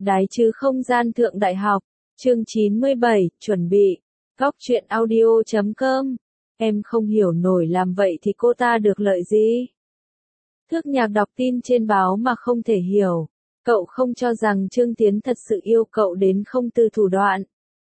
Đái chứ không gian thượng đại học, chương 97, chuẩn bị. Góc truyện audio.com. Em không hiểu nổi làm vậy thì cô ta được lợi gì? Thước Nhạc đọc tin trên báo mà không thể hiểu. Cậu không cho rằng Trương Tiến thật sự yêu cậu đến không từ thủ đoạn.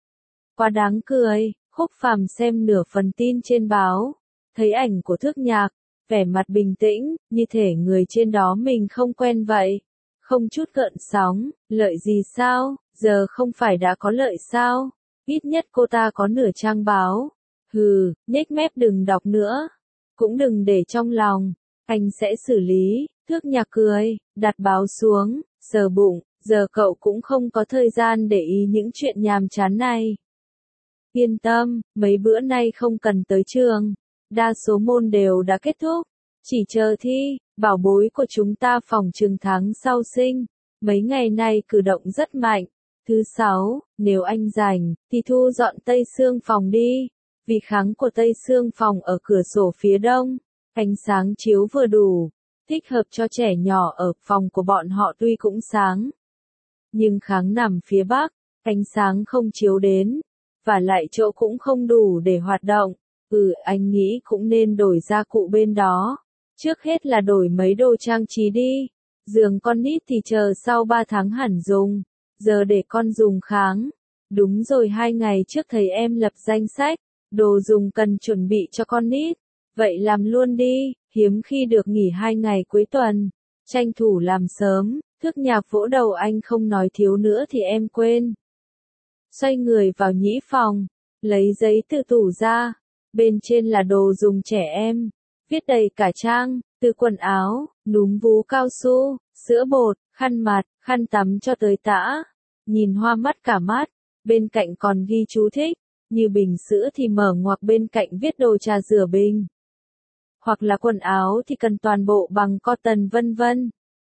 Quá đáng cười, Khúc Phàm xem nửa phần tin trên báo. Thấy ảnh của Thước Nhạc, vẻ mặt bình tĩnh, như thể người trên đó mình không quen vậy. Không chút gợn sóng, lợi gì sao, giờ không phải đã có lợi sao, ít nhất cô ta có nửa trang báo. Hừ, nhếch mép đừng đọc nữa, cũng đừng để trong lòng, anh sẽ xử lý. Thước Nhạc cười, đặt báo xuống, sờ bụng, giờ cậu cũng không có thời gian để ý những chuyện nhàm chán này. Yên tâm, mấy bữa nay không cần tới trường, đa số môn đều đã kết thúc, chỉ chờ thi. Bảo bối của chúng ta phòng trường tháng sau sinh, mấy ngày nay cử động rất mạnh. Thứ 6, nếu anh rảnh, thì thu dọn Tây Xương phòng đi, vì kháng của Tây Xương phòng ở cửa sổ phía đông, ánh sáng chiếu vừa đủ, thích hợp cho trẻ nhỏ. Ở phòng của bọn họ tuy cũng sáng, nhưng kháng nằm phía bắc, ánh sáng không chiếu đến, và lại chỗ cũng không đủ để hoạt động. Anh nghĩ cũng nên đổi gia cụ bên đó. Trước hết là đổi mấy đồ trang trí đi. Giường con nít thì chờ sau 3 tháng hẳn dùng. Giờ để con dùng kháng. Đúng rồi, 2 ngày trước thấy em lập danh sách đồ dùng cần chuẩn bị cho con nít. Vậy làm luôn đi, hiếm khi được nghỉ 2 ngày cuối tuần. Tranh thủ làm sớm. Thước Nhạc vỗ đầu anh, không nói thiếu nữa thì em quên. Xoay người vào nhĩ phòng, lấy giấy từ tủ ra. Bên trên là đồ dùng trẻ em. Viết đầy cả trang, từ quần áo, núm vú cao su, sữa bột, khăn mặt, khăn tắm cho tới tã. Nhìn hoa mắt cả mắt, bên cạnh còn ghi chú thích, như bình sữa thì mở ngoặc bên cạnh viết đồ trà rửa bình. Hoặc là quần áo thì cần toàn bộ bằng cotton vân vân.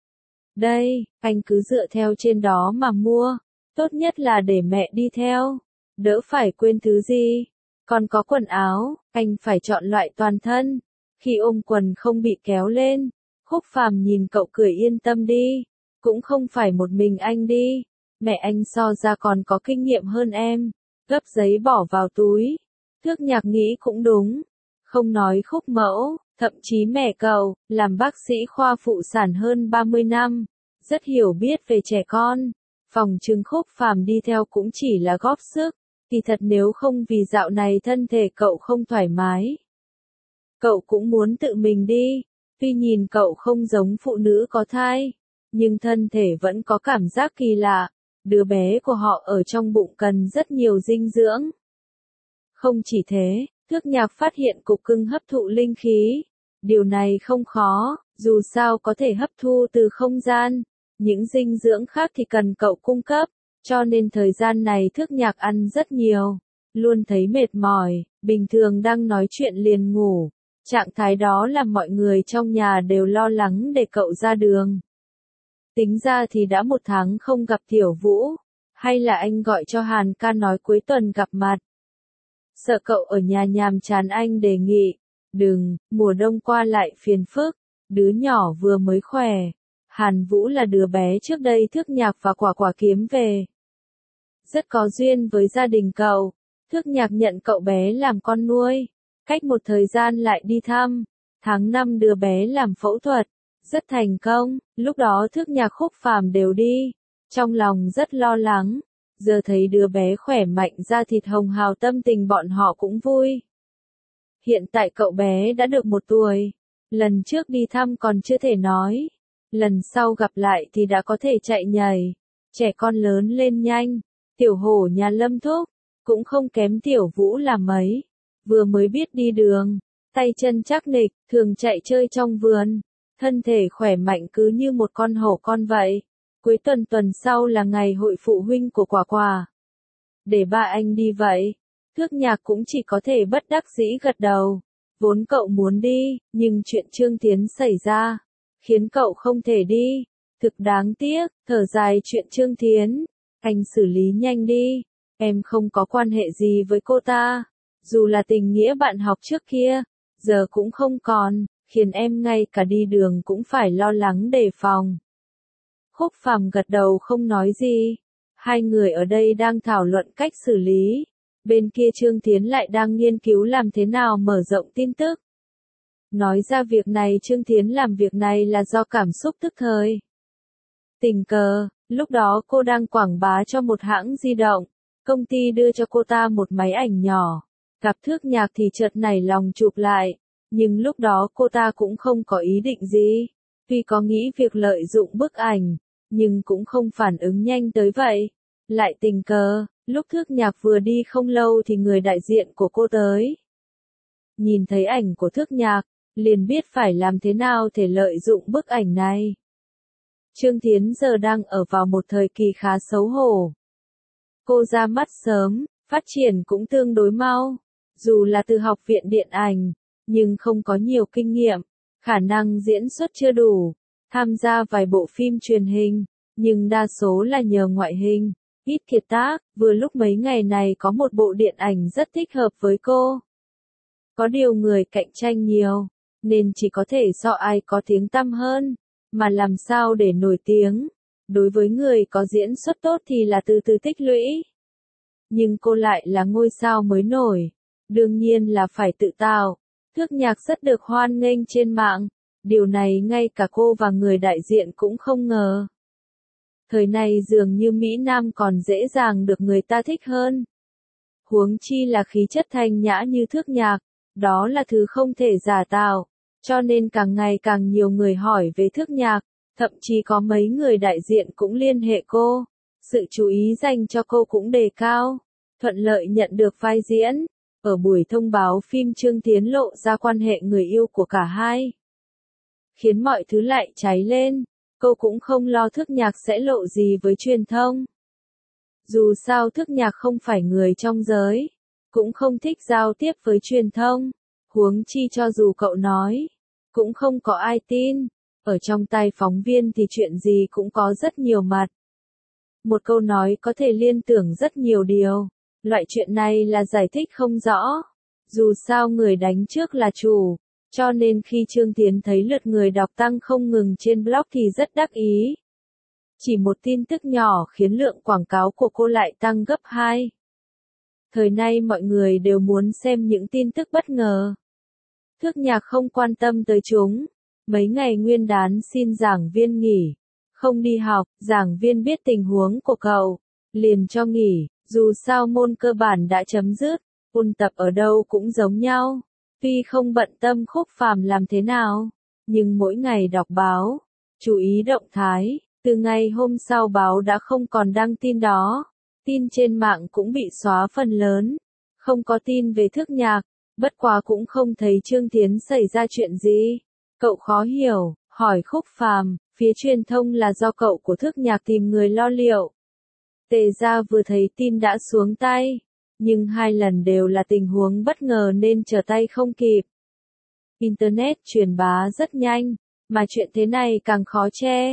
Đây, anh cứ dựa theo trên đó mà mua, tốt nhất là để mẹ đi theo, đỡ phải quên thứ gì. Còn có quần áo, anh phải chọn loại toàn thân. Khi ôm quần không bị kéo lên, Khúc Phàm nhìn cậu cười, yên tâm đi, cũng không phải một mình anh đi, mẹ anh so ra còn có kinh nghiệm hơn em. Gấp giấy bỏ vào túi. Thước Nhạc nghĩ cũng đúng, không nói Khúc mẫu, thậm chí mẹ cậu, làm bác sĩ khoa phụ sản hơn 30 năm, rất hiểu biết về trẻ con. Phòng trừng Khúc Phàm đi theo cũng chỉ là góp sức, kỳ thật nếu không vì dạo này thân thể cậu không thoải mái, cậu cũng muốn tự mình đi. Tuy nhìn cậu không giống phụ nữ có thai, nhưng thân thể vẫn có cảm giác kỳ lạ. Đứa bé của họ ở trong bụng cần rất nhiều dinh dưỡng. Không chỉ thế, Thước Nhạc phát hiện cục cưng hấp thụ linh khí. Điều này không khó, dù sao có thể hấp thu từ không gian. Những dinh dưỡng khác thì cần cậu cung cấp, cho nên thời gian này Thước Nhạc ăn rất nhiều. Luôn thấy mệt mỏi, bình thường đang nói chuyện liền ngủ. Trạng thái đó làm mọi người trong nhà đều lo lắng để cậu ra đường. Tính ra thì đã 1 tháng không gặp Tiểu Vũ, hay là anh gọi cho Hàn ca nói cuối tuần gặp mặt. Sợ cậu ở nhà nhàm chán anh đề nghị, đừng, mùa đông qua lại phiền phức, đứa nhỏ vừa mới khỏe. Hàn Vũ là đứa bé trước đây Thước Nhạc và Quả Quả kiếm về. Rất có duyên với gia đình cậu, Thước Nhạc nhận cậu bé làm con nuôi. Cách một thời gian lại đi thăm, tháng 5 đứa bé làm phẫu thuật, rất thành công. Lúc đó Thước Nhạc, Khúc Phàm đều đi, trong lòng rất lo lắng. Giờ thấy đứa bé khỏe mạnh, da thịt hồng hào, tâm tình bọn họ cũng vui. Hiện tại cậu bé đã được 1 tuổi, lần trước đi thăm còn chưa thể nói, lần sau gặp lại thì đã có thể chạy nhảy. Trẻ con lớn lên nhanh. Tiểu Hổ nhà Lâm Thúc cũng không kém Tiểu Vũ là mấy, vừa mới biết đi đường, tay chân chắc nịch, thường chạy chơi trong vườn, thân thể khỏe mạnh cứ như một con hổ con vậy. Cuối tuần sau là ngày hội phụ huynh của Quả Quả. Để ba anh đi vậy? Thước Nhạc cũng chỉ có thể bất đắc dĩ gật đầu. Vốn cậu muốn đi, nhưng chuyện Trương Tiến xảy ra, khiến cậu không thể đi. Thực đáng tiếc, thở dài chuyện Trương Tiến. Anh xử lý nhanh đi, em không có quan hệ gì với cô ta. Dù là tình nghĩa bạn học trước kia, giờ cũng không còn, khiến em ngay cả đi đường cũng phải lo lắng đề phòng. Khúc Phàm gật đầu không nói gì. Hai người ở đây đang thảo luận cách xử lý. Bên kia Trương Thiến lại đang nghiên cứu làm thế nào mở rộng tin tức. Nói ra việc này Trương Thiến làm việc này là do cảm xúc tức thời. Tình cờ, lúc đó cô đang quảng bá cho một hãng di động. Công ty đưa cho cô ta một máy ảnh nhỏ. Gặp Thước Nhạc thì chợt nảy lòng chụp lại. Nhưng lúc đó cô ta cũng không có ý định gì. Tuy có nghĩ việc lợi dụng bức ảnh, nhưng cũng không phản ứng nhanh tới vậy. Lại tình cờ, lúc Thước Nhạc vừa đi không lâu thì người đại diện của cô tới. Nhìn thấy ảnh của Thước Nhạc, liền biết phải làm thế nào để lợi dụng bức ảnh này. Trương Thiến giờ đang ở vào một thời kỳ khá xấu hổ. Cô ra mắt sớm, phát triển cũng tương đối mau. Dù là từ học viện điện ảnh, nhưng không có nhiều kinh nghiệm, khả năng diễn xuất chưa đủ. Tham gia vài bộ phim truyền hình, nhưng đa số là nhờ ngoại hình, ít kiệt tác. Vừa lúc mấy ngày này có một bộ điện ảnh rất thích hợp với cô. Có điều người cạnh tranh nhiều, nên chỉ có thể do ai có tiếng tăm hơn, mà làm sao để nổi tiếng. Đối với người có diễn xuất tốt thì là từ từ tích lũy. Nhưng cô lại là ngôi sao mới nổi, đương nhiên là phải tự tạo. Thước Nhạc rất được hoan nghênh trên mạng, điều này ngay cả cô và người đại diện cũng không ngờ. Thời này dường như Mỹ Nam còn dễ dàng được người ta thích hơn. Huống chi là khí chất thanh nhã như Thước Nhạc, đó là thứ không thể giả tạo, cho nên càng ngày càng nhiều người hỏi về Thước Nhạc, thậm chí có mấy người đại diện cũng liên hệ cô. Sự chú ý dành cho cô cũng đề cao, thuận lợi nhận được vai diễn. Ở buổi thông báo phim Trương Thiến lộ ra quan hệ người yêu của cả hai, khiến mọi thứ lại cháy lên. Cô cũng không lo Thước Nhạc sẽ lộ gì với truyền thông. Dù sao Thước Nhạc không phải người trong giới, cũng không thích giao tiếp với truyền thông. Huống chi cho dù cậu nói, cũng không có ai tin. Ở trong tay phóng viên thì chuyện gì cũng có rất nhiều mặt. Một câu nói có thể liên tưởng rất nhiều điều. Loại chuyện này là giải thích không rõ. Dù sao người đánh trước là chủ, cho nên khi Trương Thiến thấy lượt người đọc tăng không ngừng trên blog thì rất đắc ý. Chỉ một tin tức nhỏ khiến lượng quảng cáo của cô lại tăng gấp 2. Thời nay mọi người đều muốn xem những tin tức bất ngờ. Thước Nhạc không quan tâm tới chúng. Mấy ngày Nguyên đán xin giảng viên nghỉ. Không đi học, giảng viên biết tình huống của cậu, liền cho nghỉ. Dù sao môn cơ bản đã chấm dứt, ôn tập ở đâu cũng giống nhau. Tuy không bận tâm Khúc Phàm làm thế nào, nhưng mỗi ngày đọc báo, chú ý động thái. Từ ngày hôm sau báo đã không còn đăng tin đó. Tin trên mạng cũng bị xóa phần lớn. Không có tin về Thước Nhạc, bất quá cũng không thấy Trương Thiến xảy ra chuyện gì. Cậu khó hiểu, hỏi Khúc Phàm, phía truyền thông là do cậu của Thước Nhạc tìm người lo liệu. Tề gia vừa thấy tin đã xuống tay, nhưng 2 lần đều là tình huống bất ngờ nên trở tay không kịp. Internet truyền bá rất nhanh, mà chuyện thế này càng khó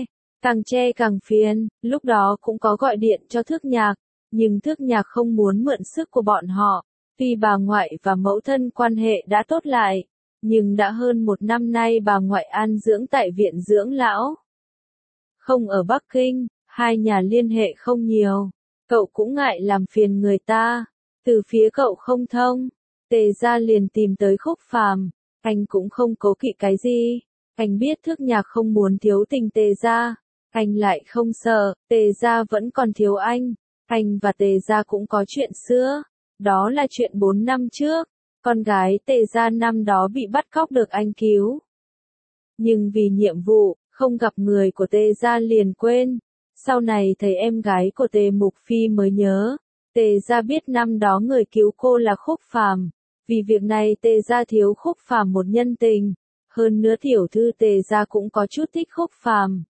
che càng phiền. Lúc đó cũng có gọi điện cho Thước Nhạc, nhưng Thước Nhạc không muốn mượn sức của bọn họ. Tuy bà ngoại và mẫu thân quan hệ đã tốt lại, nhưng đã hơn 1 năm nay bà ngoại an dưỡng tại viện dưỡng lão. Không ở Bắc Kinh, hai nhà liên hệ không nhiều. Cậu cũng ngại làm phiền người ta. Từ phía cậu không thông, Tề gia liền tìm tới Khúc Phàm. Anh cũng không cố kỵ cái gì. Anh biết Thước Nhạc không muốn thiếu tình Tề gia. Anh lại không sợ, Tề gia vẫn còn thiếu anh. Anh và Tề gia cũng có chuyện xưa. Đó là chuyện 4 năm trước. Con gái Tề gia năm đó bị bắt cóc được anh cứu. Nhưng vì nhiệm vụ, không gặp người của Tề gia liền quên. Sau này thấy em gái của Tề Mục Phi mới nhớ. Tề gia biết năm đó người cứu cô là Khúc Phàm. Vì việc này Tề gia thiếu Khúc Phàm một nhân tình. Hơn nữa tiểu thư Tề gia cũng có chút thích Khúc Phàm.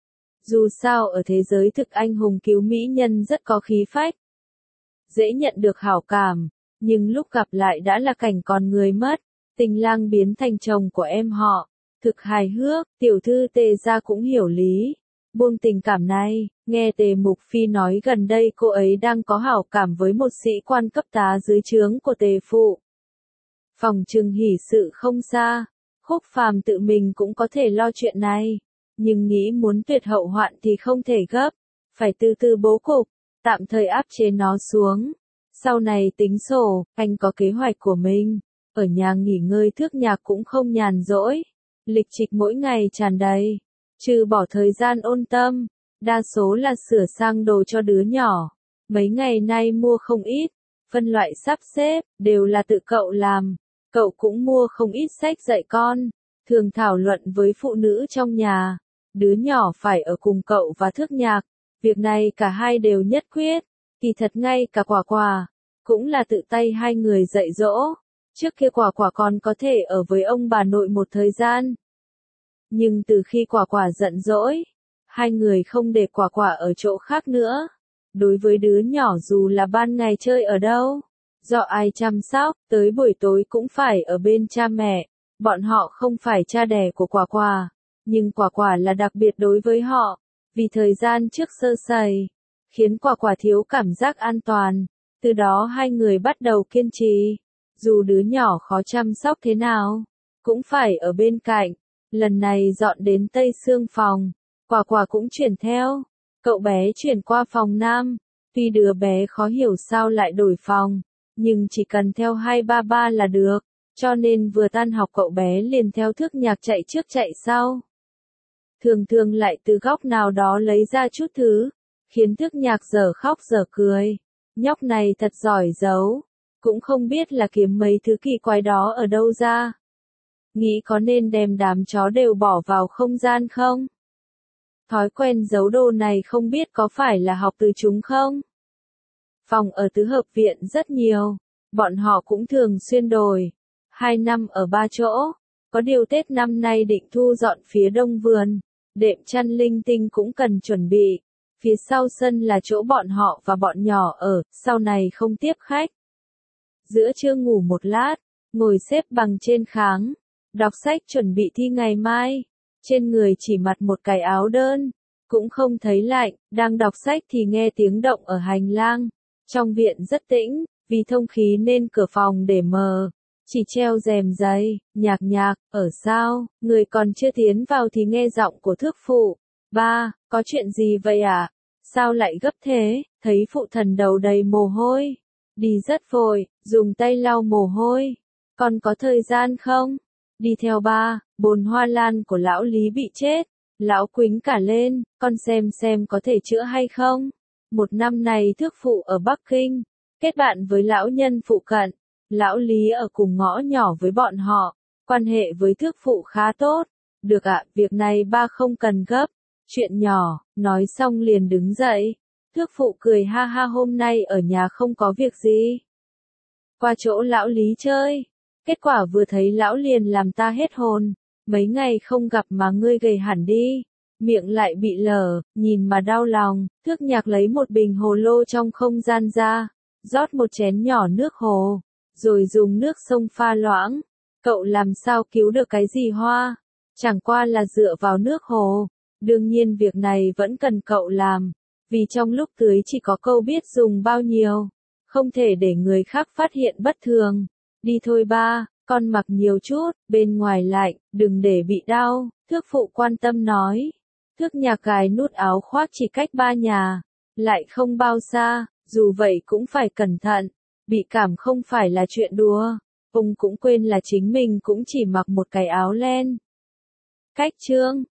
Dù sao ở thế giới thực anh hùng cứu mỹ nhân rất có khí phách. Dễ nhận được hảo cảm, nhưng lúc gặp lại đã là cảnh còn người mất. Tình lang biến thành chồng của em họ. Thực hài hước, tiểu thư Tề gia cũng hiểu lý. Buông tình cảm này, nghe Tề Mục Phi nói gần đây cô ấy đang có hảo cảm với một sĩ quan cấp tá dưới trướng của Tề phụ. Phòng trừng hỷ sự không xa, Khúc Phàm tự mình cũng có thể lo chuyện này. nhưng nghĩ muốn tuyệt hậu hoạn thì không thể gấp, phải từ từ bố cục, tạm thời áp chế nó xuống. Sau này tính sổ, anh có kế hoạch của mình. Ở nhà nghỉ ngơi Thước Nhạc cũng không nhàn rỗi. Lịch trình mỗi ngày tràn đầy. Trừ bỏ thời gian ôn tâm, đa số là sửa sang đồ cho đứa nhỏ. Mấy ngày nay mua không ít, phân loại sắp xếp, đều là tự cậu làm. Cậu cũng mua không ít sách dạy con, thường thảo luận với phụ nữ trong nhà. Đứa nhỏ phải ở cùng cậu và Thước Nhạc. Việc này cả hai đều nhất quyết. Kỳ thật ngay cả Quả Quả cũng là tự tay hai người dạy dỗ. Trước kia Quả Quả còn có thể ở với ông bà nội một thời gian. Nhưng từ khi Quả Quả giận dỗi, hai người không để Quả Quả ở chỗ khác nữa. Đối với đứa nhỏ dù là ban ngày chơi ở đâu, do ai chăm sóc, tới buổi tối cũng phải ở bên cha mẹ. Bọn họ không phải cha đẻ của Quả Quả, nhưng Quả Quả là đặc biệt đối với họ, vì thời gian trước sơ sẩy, khiến Quả Quả thiếu cảm giác an toàn. Từ đó hai người bắt đầu kiên trì, dù đứa nhỏ khó chăm sóc thế nào, cũng phải ở bên cạnh. Lần này dọn đến Tây Sương phòng, Quả Quả cũng chuyển theo. Cậu bé chuyển qua phòng Nam, tuy đứa bé khó hiểu sao lại đổi phòng, nhưng chỉ cần theo 233 là được, cho nên vừa tan học cậu bé liền theo Thước Nhạc chạy trước chạy sau. Thường thường lại từ góc nào đó lấy ra chút thứ, khiến Thước Nhạc dở khóc dở cười. Nhóc này thật giỏi giấu, cũng không biết là kiếm mấy thứ kỳ quái đó ở đâu ra. Nghĩ có nên đem đám chó đều bỏ vào không gian không? Thói quen giấu đồ này không biết có phải là học từ chúng không? Phòng ở tứ hợp viện rất nhiều, bọn họ cũng thường xuyên đổi. 2 năm ở 3 chỗ, có điều Tết năm nay định thu dọn phía đông vườn, đệm chăn linh tinh cũng cần chuẩn bị. Phía sau sân là chỗ bọn họ và bọn nhỏ ở, sau này không tiếp khách. Giữa trưa ngủ một lát, ngồi xếp bằng trên kháng, đọc sách chuẩn bị thi ngày mai. Trên người chỉ mặc một cái áo đơn, cũng không thấy lạnh, đang đọc sách thì nghe tiếng động ở hành lang. Trong viện rất tĩnh, vì thông khí nên cửa phòng để mờ, chỉ treo rèm giấy. Nhạc, ở sao, người còn chưa tiến vào thì nghe giọng của Thước phụ. Ba, có chuyện gì vậy ạ? Sao lại gấp thế? Thấy phụ thần đầu đầy mồ hôi, đi rất vội, dùng tay lau mồ hôi. Con có thời gian không? Đi theo ba, bồn hoa lan của lão Lý bị chết. Lão quính cả lên, con xem có thể chữa hay không? Một năm này Thước phụ ở Bắc Kinh, kết bạn với lão nhân phụ cận. Lão Lý ở cùng ngõ nhỏ với bọn họ, quan hệ với Thước phụ khá tốt. Được ạ, việc này ba không cần gấp. Chuyện nhỏ, nói xong liền đứng dậy. Thước phụ cười ha ha, hôm nay ở nhà không có việc gì. Qua chỗ lão Lý chơi. Kết quả vừa thấy lão liền làm ta hết hồn. Mấy ngày không gặp mà ngươi gầy hẳn đi. Miệng lại bị lở, nhìn mà đau lòng. Thước Nhạc lấy một bình hồ lô trong không gian ra, rót một chén nhỏ nước hồ, rồi dùng nước sông pha loãng. Cậu làm sao cứu được cái gì Hoa? Chẳng qua là dựa vào nước hồ. Đương nhiên việc này vẫn cần cậu làm, vì trong lúc tưới chỉ có câu biết dùng bao nhiêu, không thể để người khác phát hiện bất thường. Đi thôi ba, con mặc nhiều chút, bên ngoài lạnh, đừng để bị đau, Thước phụ quan tâm nói. Thước Nhạc gài nút áo khoác chỉ cách 3 nhà, lại không bao xa, dù vậy cũng phải cẩn thận, bị cảm không phải là chuyện đùa. Ông cũng quên là chính mình cũng chỉ mặc một cái áo len. Cách chương